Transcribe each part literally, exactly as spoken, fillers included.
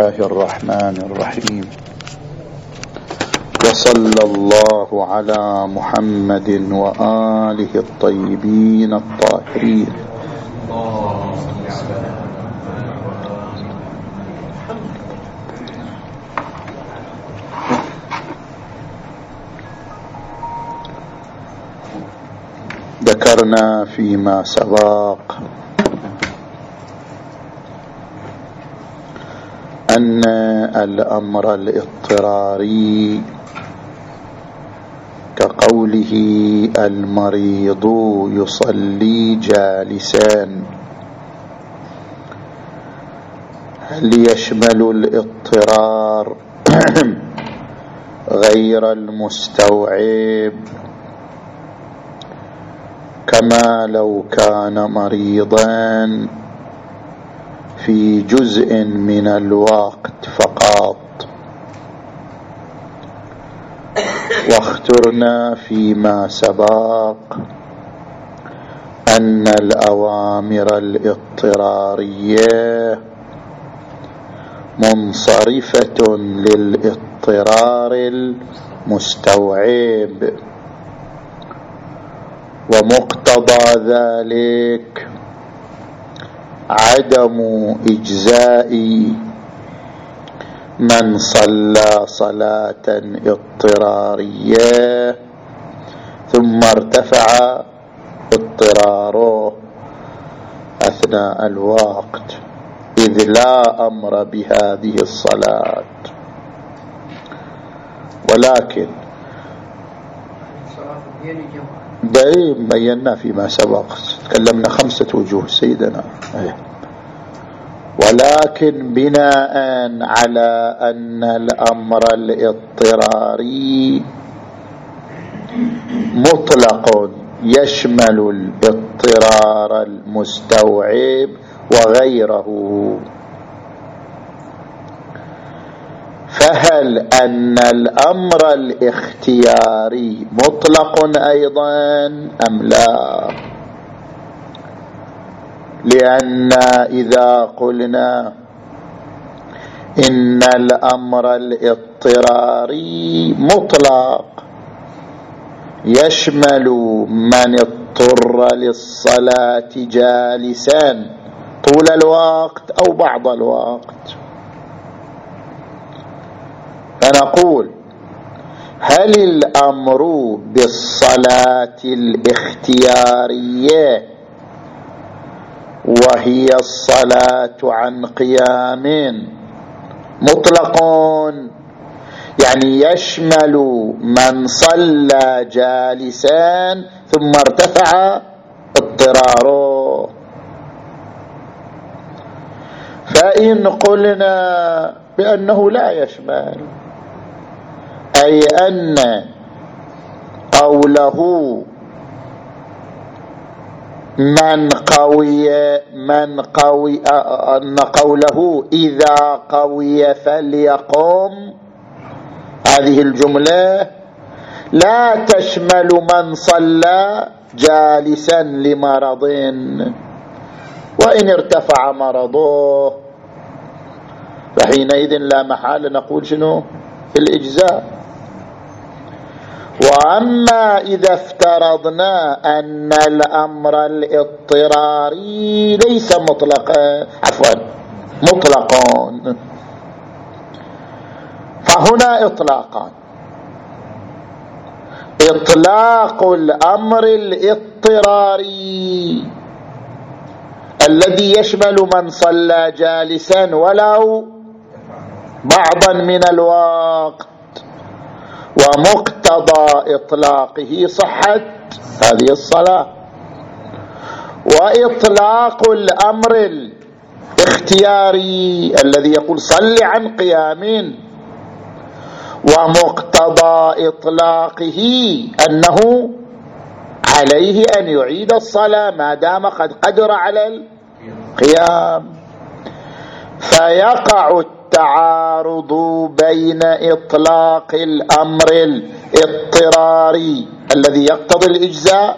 الله الرحمن الرحيم. وصلى الله على محمد وآله الطيبين الطاهرين. ذكرنا فيما سبق أن الأمر الاضطراري كقوله المريض يصلي جالسا هل يشمل الاضطرار غير المستوعب كما لو كان مريضا في جزء من الوقت فقط؟ واخترنا فيما سبق أن الأوامر الاضطرارية منصرفة للاضطرار المستوعب، ومقتضى ذلك عدم إجزاء من صلى صلاة اضطرارية ثم ارتفع اضطراره أثناء الوقت، إذ لا أمر بهذه الصلاة. ولكن دائما بينا فيما سبق، تكلمنا خمسة وجوه سيدنا، ولكن بناء على أن الأمر الاضطراري مطلق يشمل الاضطرار المستوعب وغيره، فهل أن الأمر الاختياري مطلق أيضا أم لا؟ لأن إذا قلنا إن الأمر الاضطراري مطلق يشمل من اضطر للصلاة جالسا طول الوقت أو بعض الوقت، فنقول هل الأمر بالصلاة الاختيارية وهي الصلاة عن قيام مطلق، يعني يشمل من صلى جالسا ثم ارتفع اضطراره؟ فإن قلنا بأنه لا يشمل، أي أن قوله من قوي من قوي أن قوله إذا قوي فليقم، هذه الجملة لا تشمل من صلى جالسا لمرض، وإن ارتفع مرضه فحينئذ لا محال نقول شنو الإجزاء. وأما إذا افترضنا أن الأمر الاضطراري ليس مطلقا عفوا مطلقا، فهنا إطلاقان: إطلاق الأمر الاضطراري الذي يشمل من صلى جالسا ولو بعضا من الوقت، ومقتضى إطلاقه صحة هذه الصلاة. وإطلاق الأمر الاختياري الذي يقول صل عن قيام، ومقتضى إطلاقه أنه عليه أن يعيد الصلاة ما دام قد قدر على القيام، فيقع التعارض بين إطلاق الأمر الاضطراري الذي يقتضي الإجزاء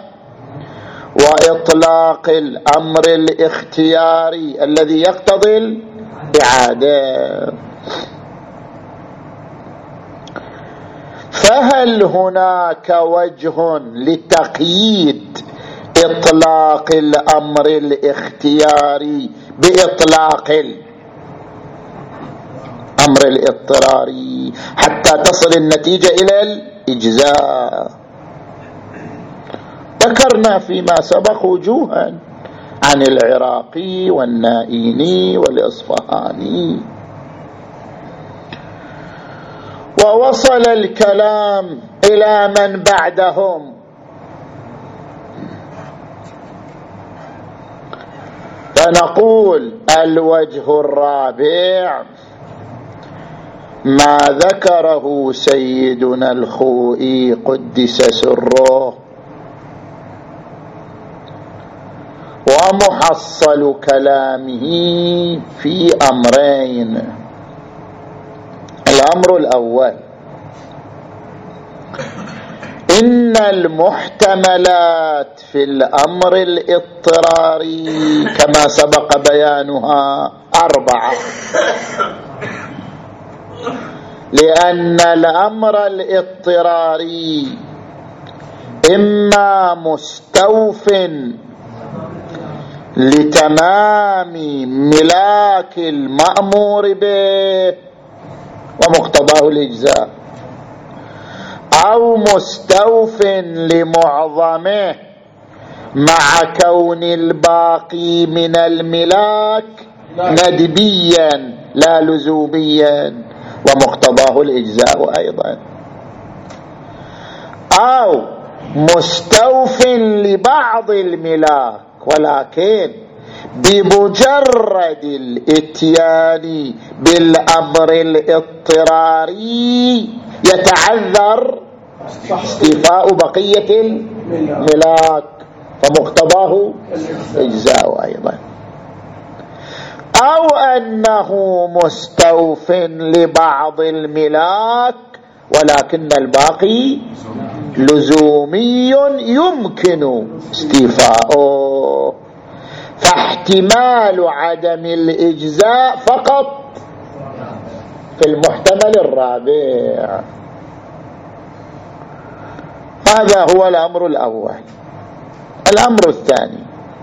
وإطلاق الأمر الاختياري الذي يقتضي الإعادة. فهل هناك وجه لتقييد إطلاق الأمر الاختياري بإطلاق الأمر الاضطراري حتى تصل النتيجة إلى الإجزاء؟ ذكرنا فيما سبق وجوها عن العراقي والنائيني والإصفهاني، ووصل الكلام إلى من بعدهم، فنقول الوجه الرابع ما ذكره سيدنا الخوئي قدس سره، ومحصل كلامه في أمرين. الأمر الأول: إن المحتملات في الأمر الاضطراري كما سبق بيانها أربعة، لأن الأمر الاضطراري إما مستوف لتمام ملاك المأمور به ومقتضاه الإجزاء، أو مستوف لمعظمه مع كون الباقي من الملاك ندبيا لا لزوميا ومقتضاه الإجزاء أيضا، أو مستوف لبعض الملاك ولكن بمجرد الاتيان بالأمر الاضطراري يتعذر استيفاء بقية الملاك فمقتضاه إجزاء أيضا، أو أنه مستوف لبعض الملاك ولكن الباقي لزومي يمكن استيفاؤه، فاحتمال عدم الإجزاء فقط في المحتمل الرابع. هذا هو الأمر الأول. الأمر الثاني: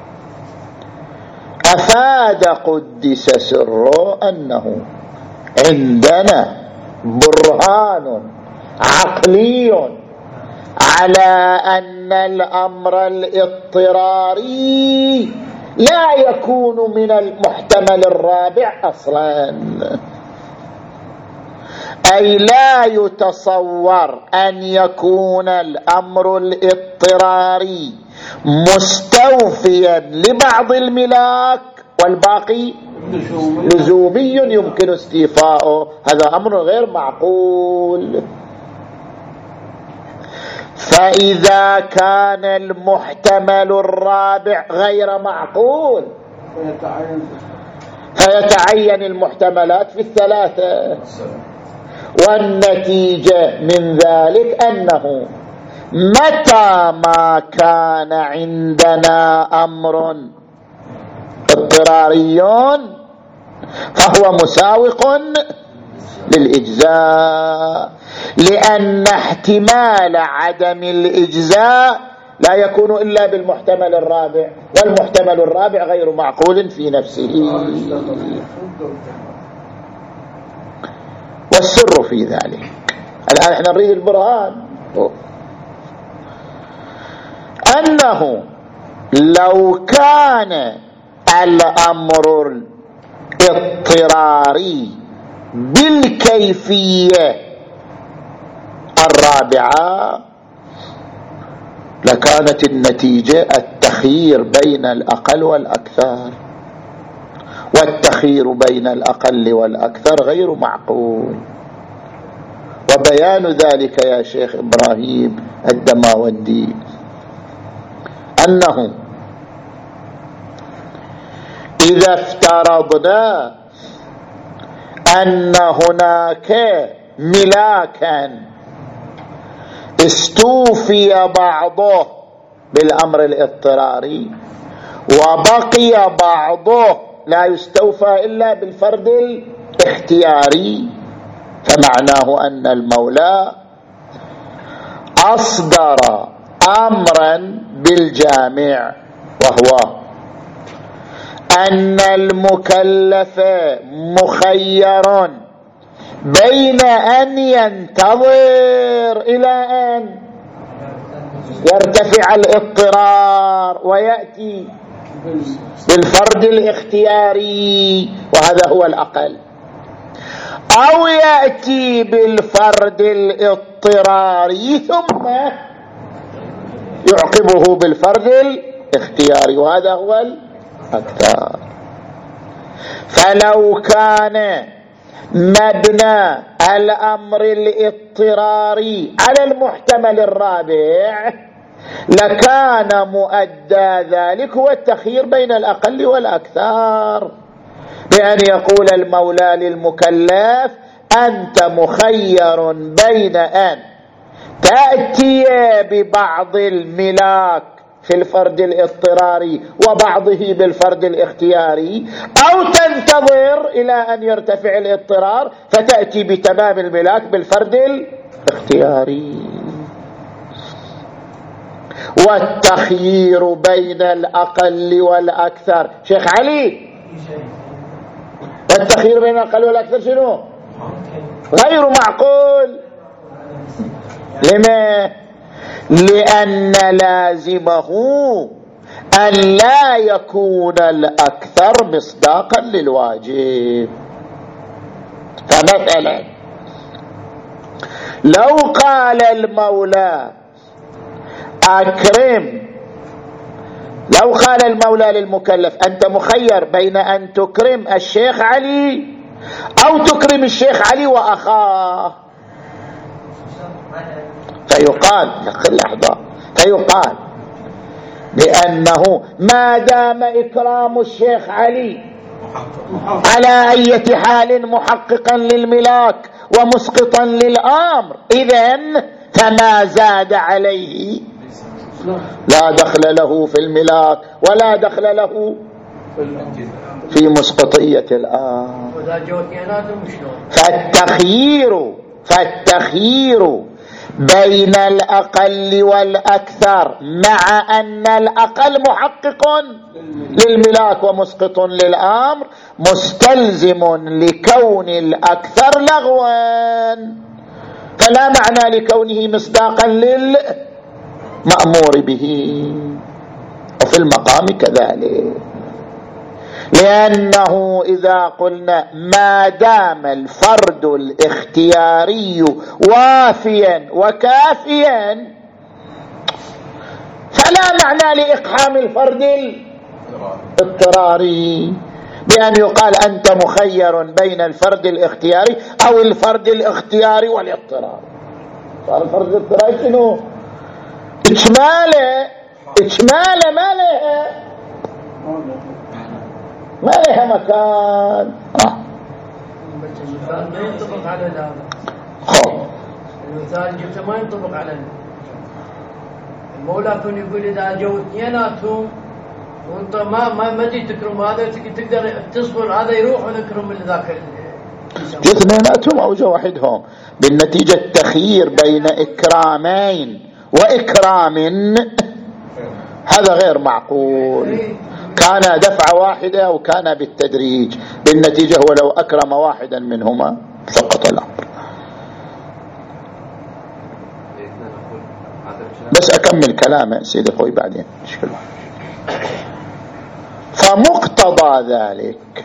أفاد قدس سره أنه عندنا برهان عقلي على أن الأمر الاضطراري لا يكون من المحتمل الرابع أصلا، أي لا يتصور أن يكون الأمر الاضطراري مستوفيا لبعض الملاك والباقي لزومي يمكن استيفاؤه. هذا أمر غير معقول. فإذا كان المحتمل الرابع غير معقول فيتعين المحتملات في الثلاثة، والنتيجة من ذلك أنه متى ما كان عندنا أمر اضطراري فهو مساوق للإجزاء، لأن احتمال عدم الإجزاء لا يكون إلا بالمحتمل الرابع، والمحتمل الرابع غير معقول في نفسه. والسر في ذلك الآن احنا نريد البرهان أنه لو كان الأمر الاضطراري بالكيفية الرابعة لكانت النتيجة التخيير بين الأقل والأكثر، والتخيير بين الأقل والأكثر غير معقول. وبيان ذلك يا شيخ إبراهيم الدماوندي أنه إذا افترضنا أن هناك ملاكا استوفي بعضه بالأمر الاضطراري وبقي بعضه لا يستوفى إلا بالفرد اختياري فمعناه أن المولى أصدر أمرا بالجامع، وهو أن المكلف مخير بين أن ينتظر إلى أن يرتفع الاضطرار ويأتي بالفرض الاختياري، وهذا هو الأقل، أو يأتي بالفرض الاضطراري ثم يعقبه بالفرض الاختياري، وهذا هو الأكثر. فلو كان مبنى الأمر الاضطراري على المحتمل الرابع لكان مؤدى ذلك هو التخيير بين الأقل والأكثر، بأن يقول المولى للمكلف أنت مخير بين أن تأتي ببعض الملاك في الفرد الاضطراري وبعضه بالفرد الاختياري، أو تنتظر إلى أن يرتفع الاضطرار فتأتي بتمام الملاك بالفرد الاختياري. والتخيير بين الأقل والأكثر شيخ علي، والتخيير بين الأقل والأكثر شنو؟ غير معقول. لما؟ لأن لازمه أن لا يكون الأكثر مصداقا للواجب. فمثلا لو قال المولى أكرم، لو قال المولى للمكلف أنت مخير بين أن تكرم الشيخ علي أو تكرم الشيخ علي وأخاه، فيقال لحظة فيقال لأنه ما دام إكرام الشيخ علي على أي حال محققا للملاك ومسقطا للأمر، إذن فما زاد عليه لا دخل له في الملاك ولا دخل له في مسقطية الأمر. فالتخيير فالتخيير بين الأقل والأكثر مع أن الأقل محقق للملاك ومسقط للأمر مستلزم لكون الأكثر لغوا، فلا معنى لكونه مصداقا للمأمور به، وفي المقام كذلك. لأنه إذا قلنا ما دام الفرد الاختياري وافيا وكافيا فلا معنى لإقحام الفرد الاضطراري بأن يقال أنت مخير بين الفرد الاختياري أو الفرد الاختياري والاضطرار. صار الفرد الاضطراري شنو؟ إجماله إجماله ما لها ما لها مكان. آه. المثال ما ينطبق على هذا. خب المثال جبته ما ينطبق على المولى. كن يقول إذا جو اثنيناتهم وانت ما ما ما تجي تكرم هذا تقدر تصبر هذا يروح ونكرم اللي ذاك اثنيناتهم أو جو واحدهم، بالنتيجة التخيير بين إكرامين وإكرام هذا غير معقول. كان دفع واحدة أو كان بالتدريج، بالنتيجة هو لو أكرم واحدا منهما سقط الأمر. بس أكمل كلامه سيدي أخوي بعدين مشكلة. فمقتضى ذلك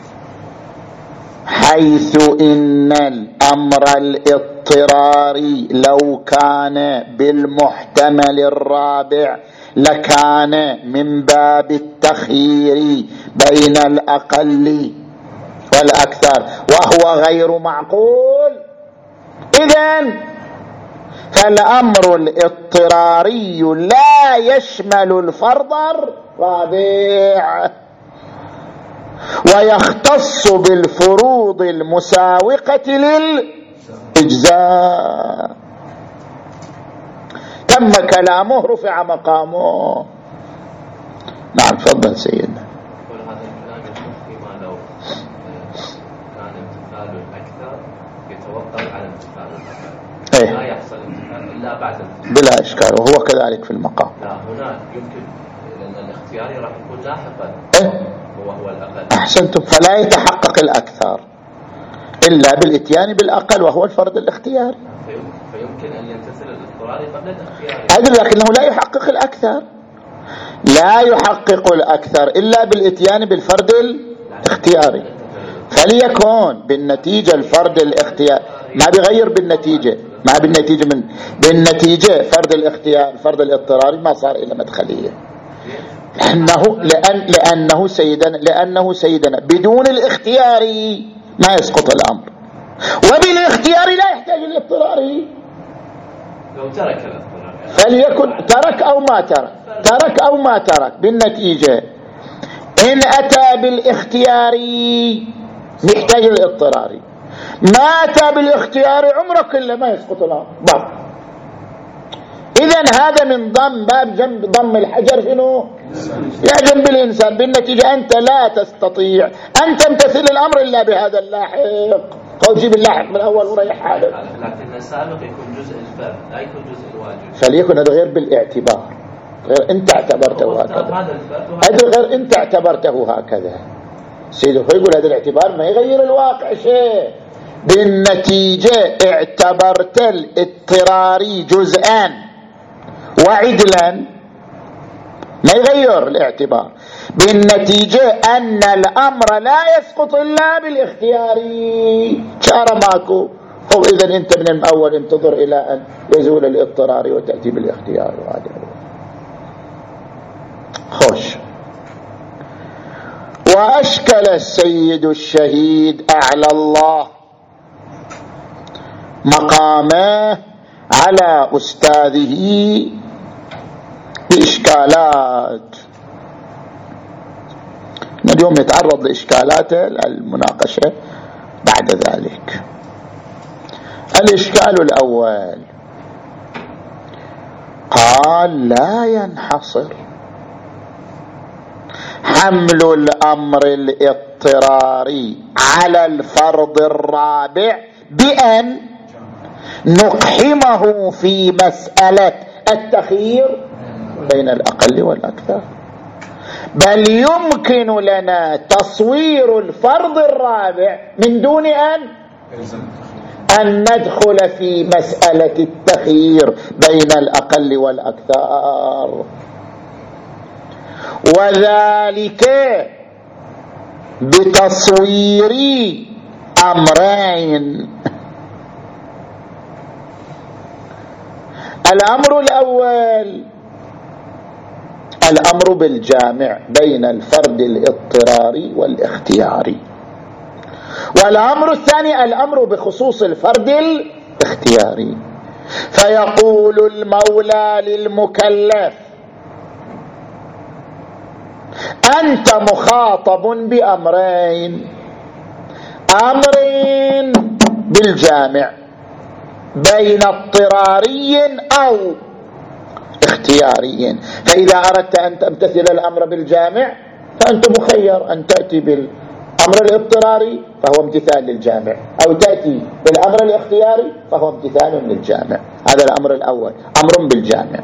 حيث إن الأمر الاضطراري لو كان بالمحتمل الرابع لكان من باب التخيير بين الأقل والأكثر وهو غير معقول، إذن فالأمر الاضطراري لا يشمل الفرض الرابع ويختص بالفروض المساوقة للإجزاء. تم كلامه رفع مقامه. نعم تفضل سيدنا. وهذا الكلام يكون فيما لو كان امتثال يتوقف على انتقال الأقل. إيه؟ لا يحصل انتقال إلا بعد الانتقال. بلا إشكال، وهو كذلك في المقام. لا هنا يمكن لأن الاختياري راح يكون لاحقا. إيه؟ هو هو الأقل. أحسنتم، فلا يتحقق الأكثر إلا بالإتيان بالأقل وهو الفرض الاختياري. فيمكن أن يمتثل الاضطراري قبل الاختياري. أدري، لكنه لا يحقق الأكثر، لا يحقق الأكثر إلا بالإتيان بالفرد الاختياري. فليكون بالنتيجة الفرد الاختياري ما بيغير بالنتيجة، ما بالنتيجة من بالنتيجة فرد الاختيار فرد الاضطراري ما صار إلا مدخلية، لأنه لأن لأنه سيدنا لأنه سيدنا بدون الاختياري ما يسقط الأمر، وبالاختيار لا يحتاج الاضطراري. لو ترك الاضطراري فليكن ترك أو ما ترك ترك أو ما ترك بالنتيجة إن أتى بالاختياري يحتاج الاضطراري، ما أتى بالاختياري عمره كله ما يسقط الأمر. إذن هذا من ضم باب جنب ضم الحجر شنو؟ يا جنب الإنسان. بالنتيجة أنت لا تستطيع أن تمتثل الأمر إلا بهذا اللاحق. قول جيب اللاحق من أول وريح حالك. لكن السابق يكون جزء الفرد لا يكون جزء الواجب. فليكن هذا غير بالاعتبار، غير أنت اعتبرته هكذا، هذا غير أنت اعتبرته هكذا. سيده يقول هذا الاعتبار ما يغير الواقع شيء. بالنتيجة اعتبرت الاضطراري جزءا وعدلا ما يغير الاعتبار. بالنتيجة أن الأمر لا يسقط إلا بالاختياري. شارة ماكو هو. إذن أنت من الأول انتظر إلى أن يزول الاضطراري وتأتي بالاختيار. وهذا خوش. وأشكل السيد الشهيد أعلى الله مقامه على أستاذه بإشكالات. اليوم يتعرض لإشكالات المناقشة بعد ذلك. الإشكال الأول قال لا ينحصر حمل الأمر الاضطراري على الفرض الرابع بأن نقحمه في مسألة التخيير بين الأقل والأكثر، بل يمكن لنا تصوير الفرض الرابع من دون أن أن ندخل في مسألة التخيير بين الأقل والأكثر، وذلك بتصوير أمرين. الأمر الأول الأمر بالجامع بين الفرد الاضطراري والاختياري، والأمر الثاني الأمر بخصوص الفرد الاختياري. فيقول المولى للمكلف أنت مخاطب بأمرين، أمر بالجامع بين اضطراري أو اختياري. فإذا أردت أن تمتثل الأمر بالجامع فأنت مخير أن تأتي بالأمر الاضطراري فهو امتثال للجامع، أو تأتي بالأمر الاختياري فهو امتثال للجامع. هذا الأمر الأول، أمر بالجامع.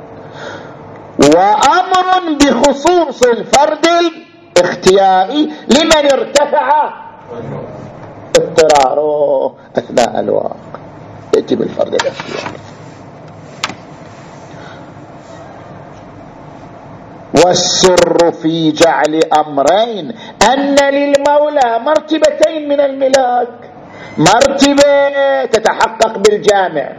وأمر بخصوص الفرد الاختياري لمن ارتفع اضطراره أثناء الواقع يأتي بالفرد الاختياري. والسر في جعل أمرين أن للمولى مرتبتين من الملاك، مرتبة تتحقق بالجامع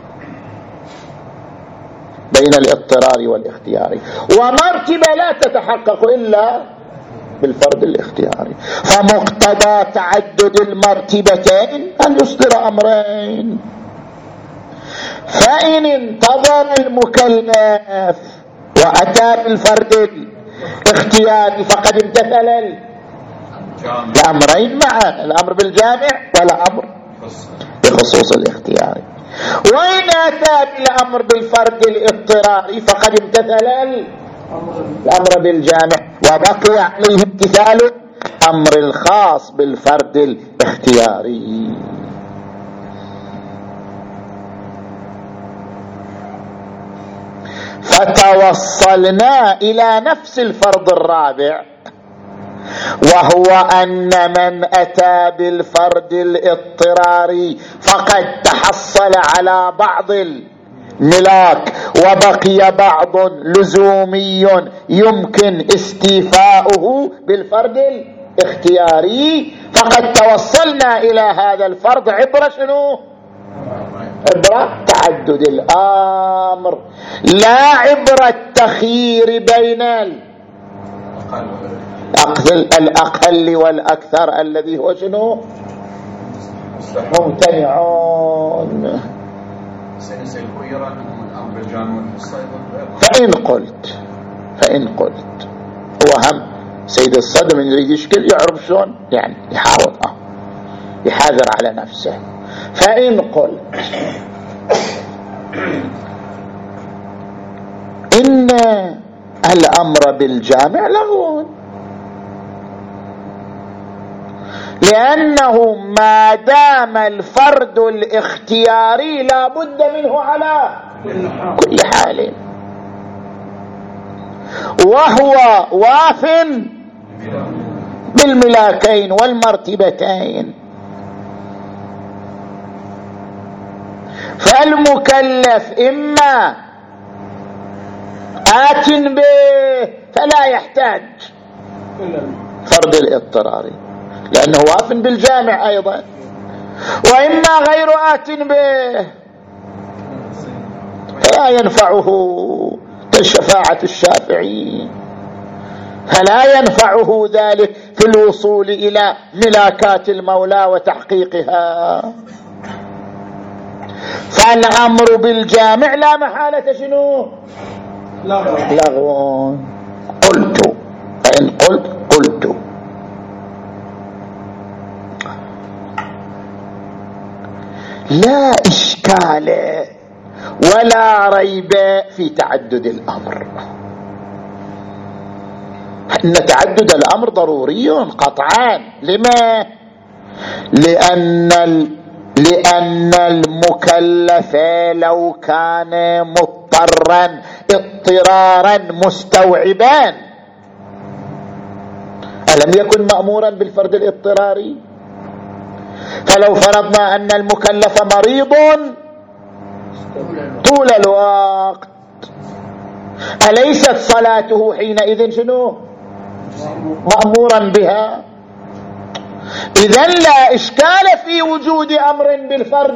بين الاضطرار والاختياري، ومرتبة لا تتحقق إلا بالفرد الاختياري. فمقتضى تعدد المرتبتين أن يصدر أمرين. فإن انتظر المكلف وأتى بالفرد الاختياري فقد امتثل الأمرين معا، الأمر بالجامع والأمر بخصوص الاختياري. وإن أتى بالأمر بالفرد الاضطراري فقد امتثل الأمر بالجامع وبقي عليه امتثال أمر الخاص بالفرد الاختياري. فتوصلنا إلى نفس الفرض الرابع، وهو أن من أتى بالفرد الاضطراري فقد تحصل على بعض الملاك وبقي بعض لزومي يمكن استيفاؤه بالفرد الاختياري، فقد توصلنا إلى هذا الفرض عبر شنو؟ عبر تعدد الأمر، لا عبر التخيير بين الأقل والأكثر الذي هو شنو؟ ممتنعون. فإن قلت فإن قلت هو هم سيد الصدر من يريد يشكل يعرف شلون يعني يحاول اه يحاذر على نفسه. فإن قلت إن الأمر بالجامع لغو، لأنه ما دام الفرد الاختياري لا بد منه على كل حال، وهو واف بالملاكين والمرتبتين، فالمكلف إما آت به فلا يحتاج فرض الاضطراري لأنه واف بالجامع أيضا، وإما غير آت به فلا ينفعه شفاعة الشافعي، فلا ينفعه ذلك في الوصول إلى ملاكات المولى وتحقيقها. فالأمر بالجامع لا محالة شنو؟ لغو. قلت فإن قلت قلت لا إشكال ولا ريب في تعدد الأمر، أن تعدد الأمر ضروري قطعا. لما؟ لأن لأن المكلف لو كان مضطرا اضطرارا مستوعبا ألم يكن مأمورا بالفرد الاضطراري؟ فلو فرضنا أن المكلف مريض طول الوقت أليست صلاته حينئذ شنو؟ مأمورا بها؟ إذن لا إشكال في وجود أمر بالفرد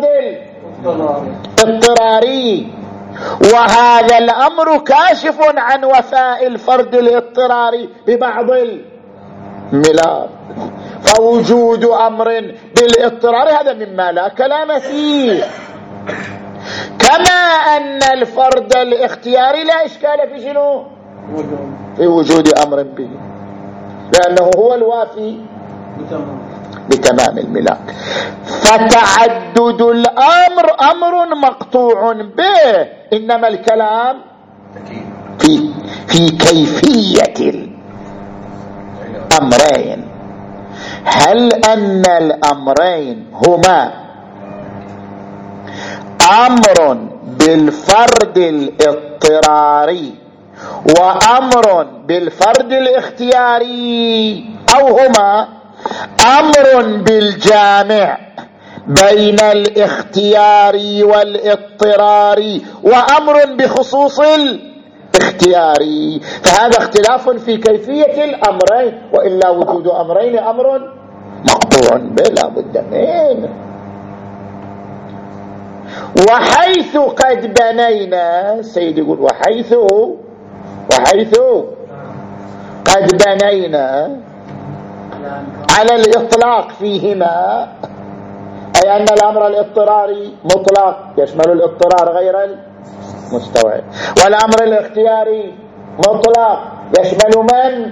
الاضطراري، وهذا الأمر كاشف عن وفاء الفرد الاضطراري ببعض الملاك، فوجود أمر بالاضطرار هذا مما لا كلام فيه، كما أن الفرد الاختياري لا إشكال في شنو؟ في وجود أمر به، لأنه هو الوافي بتمام الملاك. فتعدد الأمر أمر مقطوع به، إنما الكلام في, في كيفية الأمرين. هل أن الأمرين هما أمر بالفرد الاضطراري وأمر بالفرد الاختياري، أو هما أمر بالجامع بين الاختياري والاضطراري وأمر بخصوص الاختياري؟ فهذا اختلاف في كيفية الأمرين، وإلا وجود أمرين أمر مقطوع بلا بد منه. وحيث قد بنينا، سيد يقول وحيث وحيث قد بنينا على الإطلاق فيهما، أي أن الأمر الاضطراري مطلق يشمل الاضطرار غير المستوعب، والأمر الاختياري مطلق يشمل من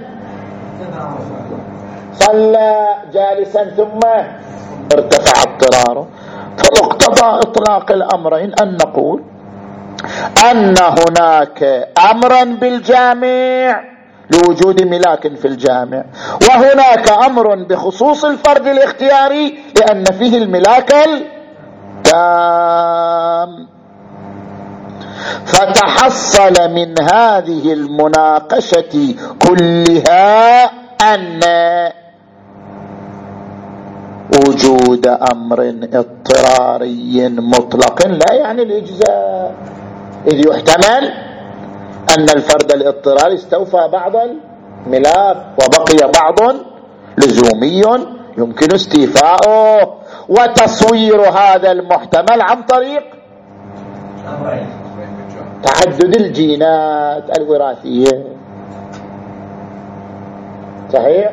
صلى جالسا ثم ارتفع اضطراره. فمقتضى إطلاق الأمرين أن نقول أن هناك أمرا بالجامع لوجود ملاك في الجامع، وهناك أمر بخصوص الفرد الاختياري لأن فيه الملاك التام. فتحصل من هذه المناقشة كلها أن وجود أمر اضطراري مطلق لا يعني الإجزاء، إذ يحتمل أن الفرد الاضطراري استوفى بعض الملاك وبقي بعض لزومي يمكن استيفاؤه، وتصوير هذا المحتمل عن طريق تعدد الجينات الوراثية. صحيح؟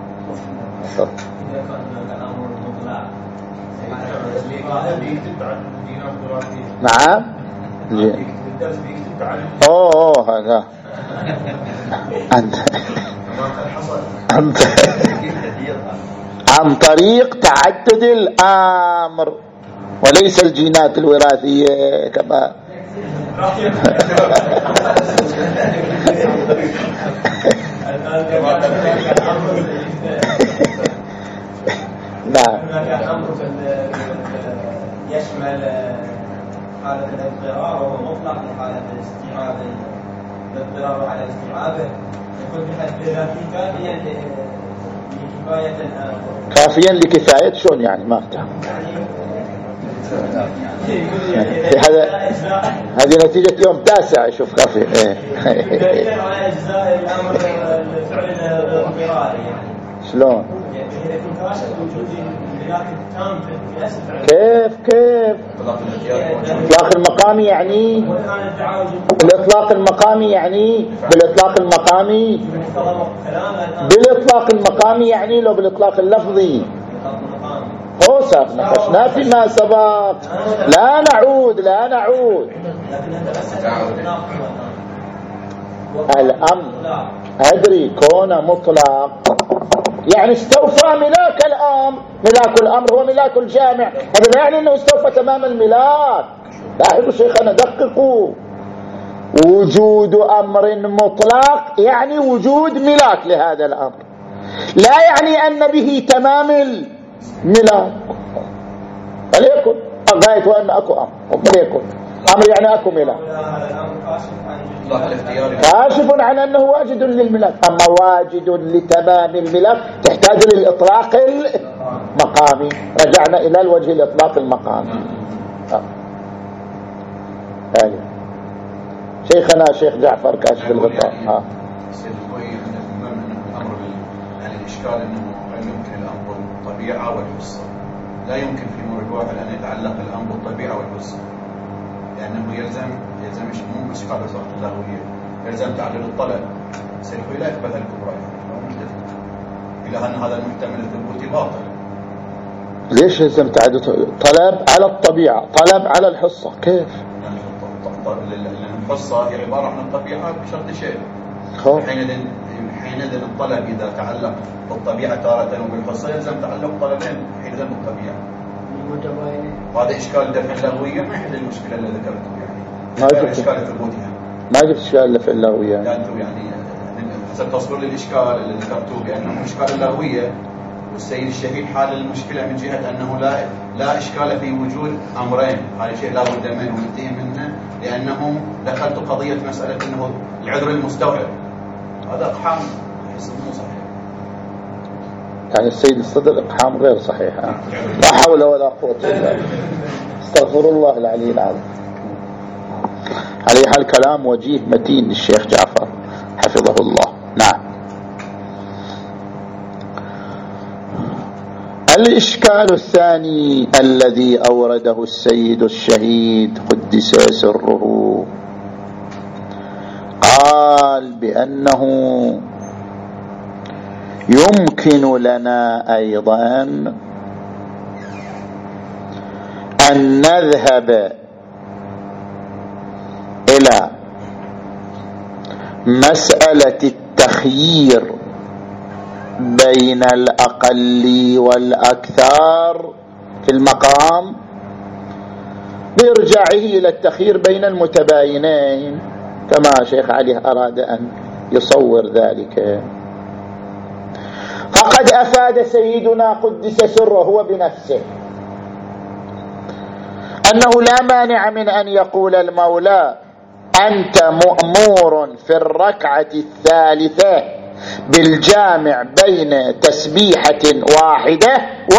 نعم. اوه هذا انت انت عن طريق تعدد الامر وليس الجينات الوراثية كما نعم. يشمل حالة الاضطرار وهو مطلق لحالة الاستيعاب، الاضطرار على الاستيعاب يكون بحد ذاته كافيا لكفاية كافيا لكفاية شلون يعني ما افتهم هذا هذه نتيجة يوم تاسع شوف كافي ايه على اجزاء الامر الفعل الاضطراري يعني شلون كيف كيف الاطلاق المقامي يعني الاطلاق المقامي يعني بالاطلاق المقامي بالاطلاق المقامي يعني لو بالاطلاق اللفظي هو سبق نقشنا فيما سبق. لا نعود لا نعود الامر ادري كونه مطلق يعني استوفى ملاك الامر، ملاك الامر هو ملاك الجامع، هذا لا يعني انه استوفى تمام الملاك. لاحظوا شيخنا دققوا، وجود امر مطلق يعني وجود ملاك لهذا الامر، لا يعني ان به تمام الملاك. فليكن غايته ان اكو امر فليكن امر يعني اكو ملاك كاشف عن انه واجد للملاك. اما واجد لتمام الملاك تحتاج للاطلاق المقامي. رجعنا الى الوجه الاطلاق المقامي. ايوه شيخنا شيخ جعفر كاشف الغطاء. اه يعني الاشكال انه يمكن الامر بالطبيعه والحصه، لا يمكن في مورد واحد ان يتعلق الامر بالطبيعه والحصه، لانه يلزم يلزم مو اشكال وزاره اللغويه، يلزم تعدد الطلب. سيكون لا يثبت الكبرى الى ان هذا المحتمل الثبوتي باطل. ليش يلزم تعدد طلب على الطبيعه طلب على الحصه؟ كيف؟ لان الحصه هي عباره عن الطبيعه بشرط شيء. حينئذ حينئذ الطلب اذا تعلق بالطبيعه تاره وبالحصه يلزم تعلق طلبين حينئذ بالطبيعه. هذا اشكال دفع اللغويه ما يحل المشكله اللي ذكرته يعني. ما جبت اشكال ثبوتها. ما جبت اشكال دفع اللغويه. يعني يعني حسب تصوير للاشكال اللي ذكرته بانه اشكال اللغويه، والسيد الشهيد حال المشكله من جهه انه لا لا اشكال في وجود امرين، هذا شيء لا بد منه وننتهي منه، لانه دخلت قضيه مساله انه العذر المستوعب، هذا اقحام مو صحيح. يعني السيد الصدر اقحام غير صحيح. لا حول ولا قوه الا بالله. استغفر الله العلي العظيم. عليه حال كلام وجيه متين للشيخ جعفر حفظه الله. نعم. الإشكال الثاني الذي أورده السيد الشهيد قدس سره، قال بأنه يمكن لنا أيضا أن نذهب إلى مسألة التخيير بين الأقل والأكثر في المقام بإرجاعه إلى التخيير بين المتباينين، كما شيخ علي أراد أن يصور ذلك. فقد أفاد سيدنا قدس سره هو بنفسه أنه لا مانع من أن يقول المولى أنت مأمور في الركعة الثالثة بالجامع بين تسبيحة واحدة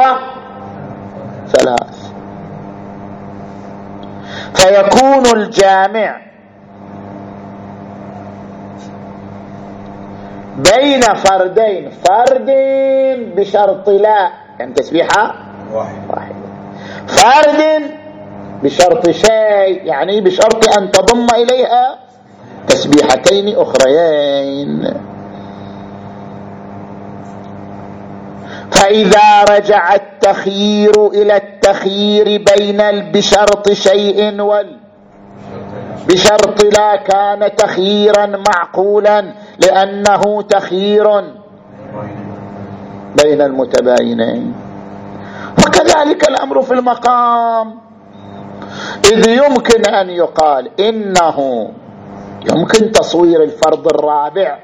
وثلاث، فيكون الجامع بين فردين، فرد بشرط لا، يعني تسبيحة واحدة، فرد بشرط شيء، يعني بشرط أن تضم إليها تسبيحتين أخريين. فإذا رجع التخيير إلى التخيير بين بشرط شيء وال بشرط لا كان تخييرا معقولا، لأنه تخيير بين المتباينين. وكذلك الأمر في المقام، إذ يمكن أن يقال إنه يمكن تصوير الفرض الرابع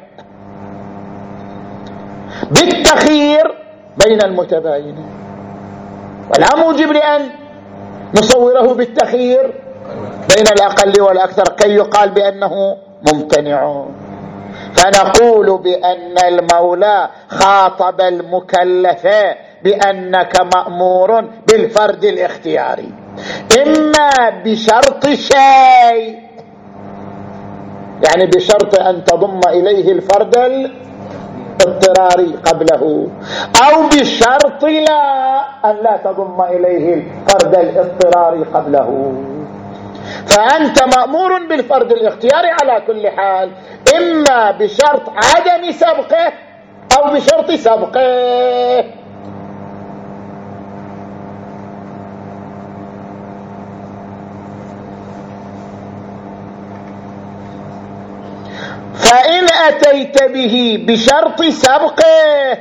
بالتخيير بين المتباينين، ولا موجب لأن نصوره بالتخيير بين الأقل والأكثر كي يقال بأنه ممتنع. فنقول بأن المولى خاطب المكلف بأنك مأمور بالفرد الاختياري، إما بشرط شيء، يعني بشرط أن تضم إليه الفرد الاضطراري قبله، أو بشرط لا أن لا تضم إليه الفرد الاضطراري قبله. فأنت مأمور بالفرد الاختياري على كل حال، إما بشرط عدم سبقه أو بشرط سبقه. فإن أتيت به بشرط سبقه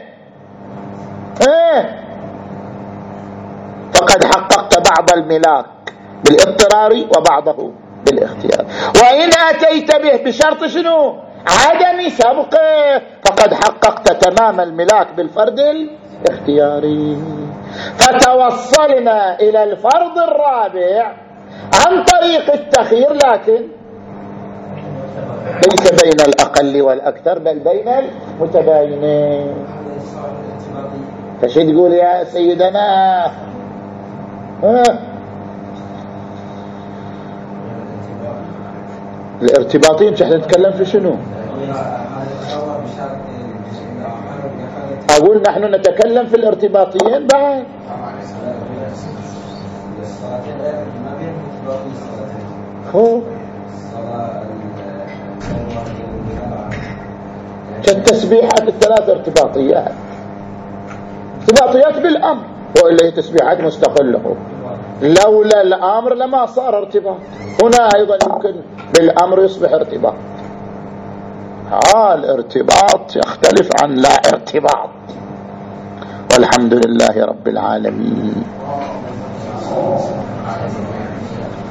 فقد حققت بعض الملاك بالاضطرار وبعضه بالاختيار. وإن أتيت به بشرط شنو؟ عدم سبقه، فقد حققت تمام الملاك بالفرد الاختياري. فتوصلنا إلى الفرض الرابع عن طريق التخيير، لكن ليس بين الأقل والأكثر بل بين المتباينين. فش تقول يا سيدنا؟ ها؟ الارتباطين نحن نتكلم في شنو؟ أقول نحن نتكلم في الارتباطيين بعد. هو كالتسبيحات الثلاث ارتباطيات، ارتباطيات بالأمر، وإلا هي تسبيحات مستقلة، لولا الأمر لما صار ارتباط. هنا أيضا يمكن بالأمر يصبح ارتباط. ها الارتباط يختلف عن لا ارتباط. والحمد لله رب العالمين.